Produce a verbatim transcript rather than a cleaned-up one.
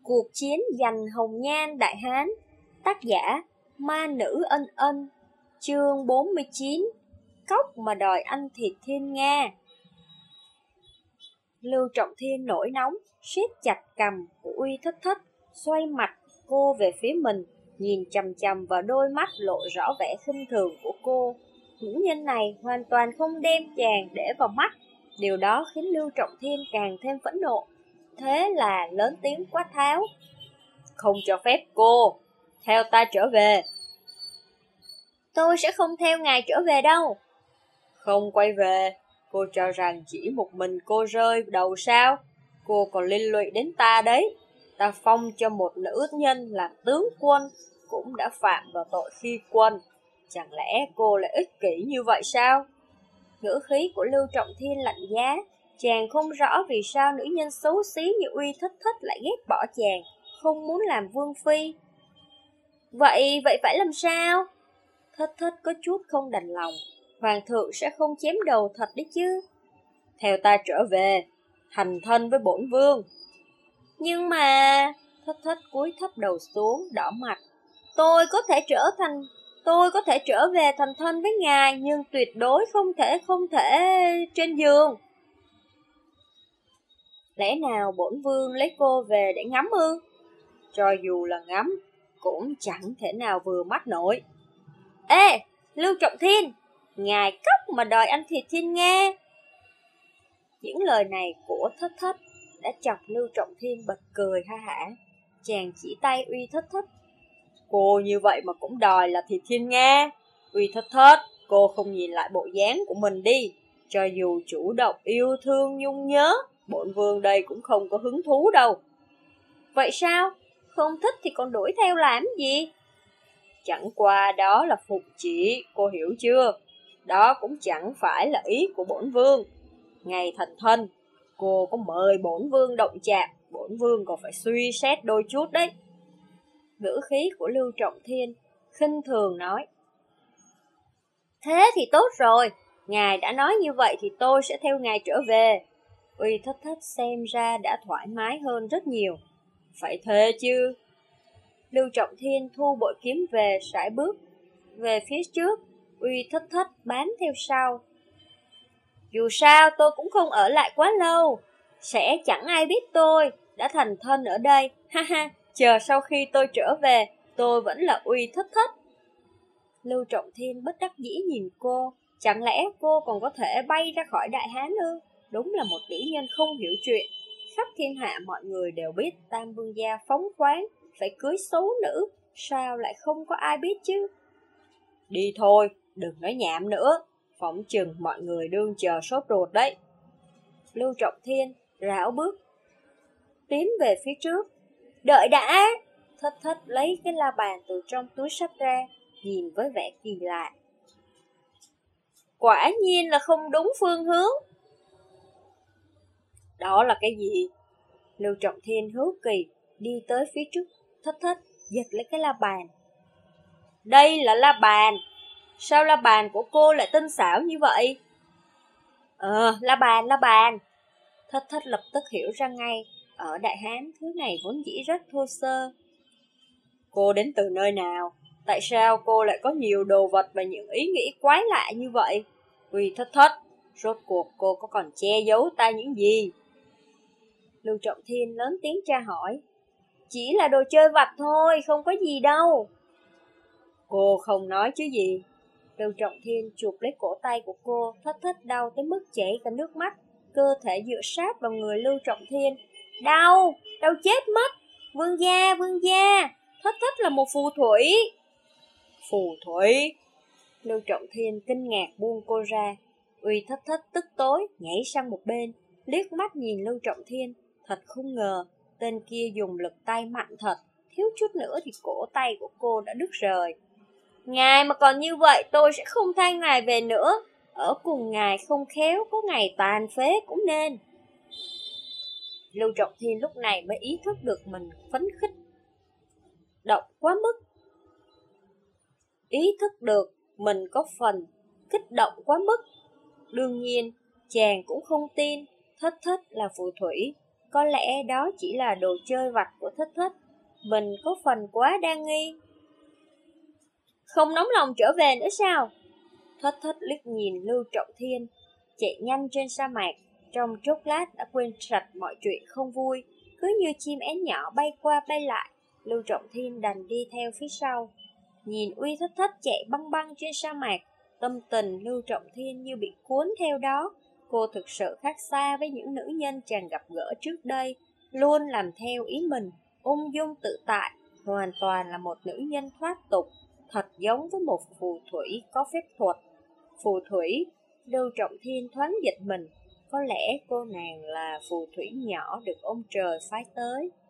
Cuộc chiến giành hồng nhan Đại Hán. Tác giả Ma Nữ Ân Ân. Chương bốn mươi chín. Cóc mà đòi ăn thịt Thiên Nga. Lưu Trọng Thiên nổi nóng, siết chặt cằm của Uy Thất Thất, xoay mặt cô về phía mình, nhìn chằm chằm vào đôi mắt lộ rõ vẻ khinh thường của cô. Nữ nhân này hoàn toàn không đem chàng để vào mắt. Điều đó khiến Lưu Trọng Thiên càng thêm phẫn nộ. Thế là lớn tiếng quát tháo: "Không cho phép cô theo ta trở về." "Tôi sẽ không theo ngài trở về đâu." "Không quay về? Cô cho rằng chỉ một mình cô rơi đầu sao? Cô còn liên lụy đến ta đấy. Ta phong cho một nữ nhân làm tướng quân cũng đã phạm vào tội khi quân. Chẳng lẽ cô lại ích kỷ như vậy sao?" Ngữ khí của Lưu Trọng Thiên lạnh giá. Chàng không rõ vì sao nữ nhân xấu xí như Uy Thất Thất lại ghét bỏ chàng, không muốn làm vương phi. Vậy, vậy phải làm sao? Thất Thất có chút không đành lòng. Hoàng thượng sẽ không chém đầu thật đấy chứ. Theo ta trở về, thành thân với bổn vương. Nhưng mà... Thất Thất cúi thấp đầu xuống, đỏ mặt. Tôi có thể trở thành... Tôi có thể trở về thành thân với ngài, nhưng tuyệt đối không thể không thể trên giường. Lẽ nào bổn vương lấy cô về để ngắm ư? Cho dù là ngắm, cũng chẳng thể nào vừa mắt nổi. Ê, Lưu Trọng Thiên, ngài cóc mà đòi ăn thịt Thiên Nga. Những lời này của Thất Thất đã chọc Lưu Trọng Thiên bật cười ha hả. Chàng chỉ tay Uy Thất Thất. Cô như vậy mà cũng đòi là thịt Thiên Nga. Uy Thất Thất, cô không nhìn lại bộ dáng của mình đi. Cho dù chủ động yêu thương nhung nhớ, bổn vương đây cũng không có hứng thú đâu. Vậy sao? Không thích thì còn đuổi theo làm gì? Chẳng qua đó là phục chỉ, cô hiểu chưa? Đó cũng chẳng phải là ý của bổn vương. Ngày thành thân, cô có mời bổn vương động chạm, bổn vương còn phải suy xét đôi chút đấy. Ngữ khí của Lưu Trọng Thiên khinh thường nói. Thế thì tốt rồi, ngài đã nói như vậy thì tôi sẽ theo ngài trở về. Uy Thất Thất xem ra đã thoải mái hơn rất nhiều. Phải thế chứ. Lưu Trọng Thiên thu bội kiếm về, sải bước về phía trước. Uy Thất Thất bám theo sau. Dù sao tôi cũng không ở lại quá lâu, sẽ chẳng ai biết tôi đã thành thân ở đây. Ha ha, chờ sau khi tôi trở về, tôi vẫn là Uy Thất Thất. Lưu Trọng Thiên bất đắc dĩ nhìn cô. Chẳng lẽ cô còn có thể bay ra khỏi Đại Hán ư? Đúng là một nữ nhân không hiểu chuyện. Khắp thiên hạ mọi người đều biết Tam Vương gia phóng khoáng, phải cưới xấu nữ, sao lại không có ai biết chứ? Đi thôi, đừng nói nhảm nữa, phỏng chừng mọi người đương chờ sốt ruột đấy. Lưu Trọng Thiên rảo bước tiến về phía trước. Đợi đã! Thất Thất lấy cái la bàn từ trong túi sách ra, nhìn với vẻ kỳ lạ. Quả nhiên là không đúng phương hướng. Đó là cái gì? Lưu Trọng Thiên hiếu kỳ đi tới phía trước Thất Thất, giật lấy cái la bàn. Đây là la bàn. Sao la bàn của cô lại tinh xảo như vậy? Ờ, la bàn, la bàn. Thất Thất lập tức hiểu ra ngay. Ở Đại Hán, thứ này vốn dĩ rất thô sơ. Cô đến từ nơi nào? Tại sao cô lại có nhiều đồ vật và những ý nghĩ quái lạ như vậy? Uy Thất Thất, rốt cuộc cô có còn che giấu ta những gì? Lưu Trọng Thiên lớn tiếng tra hỏi. Chỉ là đồ chơi vặt thôi, không có gì đâu. Cô không nói chứ gì? Lưu Trọng Thiên chụp lấy cổ tay của cô. Thất Thất đau tới mức chảy cả nước mắt. Cơ thể dựa sát vào người Lưu Trọng Thiên. Đau, đau chết mất. Vương gia, vương gia, Thất Thất là một phù thủy. Phù thủy? Lưu Trọng Thiên kinh ngạc buông cô ra. Uy Thất Thất tức tối nhảy sang một bên, liếc mắt nhìn Lưu Trọng Thiên. Thật không ngờ, tên kia dùng lực tay mạnh thật, thiếu chút nữa thì cổ tay của cô đã đứt rời. Ngài mà còn như vậy tôi sẽ không thay ngài về nữa. Ở cùng ngài không khéo, có ngày tàn phế cũng nên. Lưu Trọng Thiên lúc này mới ý thức được mình phấn khích động quá mức. Ý thức được mình có phần kích động quá mức. Đương nhiên, chàng cũng không tin Thất Thất là phù thủy. Có lẽ đó chỉ là đồ chơi vặt của Thích Thích. Mình có phần quá đa nghi. Không nóng lòng trở về nữa sao? Thích Thích liếc nhìn Lưu Trọng Thiên, chạy nhanh trên sa mạc, trong chốc lát đã quên sạch mọi chuyện không vui, cứ như chim én nhỏ bay qua bay lại. Lưu Trọng Thiên đành đi theo phía sau. Nhìn Uy Thích Thích chạy băng băng trên sa mạc, tâm tình Lưu Trọng Thiên như bị cuốn theo đó. Cô thực sự khác xa với những nữ nhân chàng gặp gỡ trước đây, luôn làm theo ý mình, ung dung tự tại, hoàn toàn là một nữ nhân thoát tục, thật giống với một phù thủy có phép thuật. Phù thủy, Lưu Trọng Thiên thoáng giật mình, có lẽ cô nàng là phù thủy nhỏ được ông trời phái tới.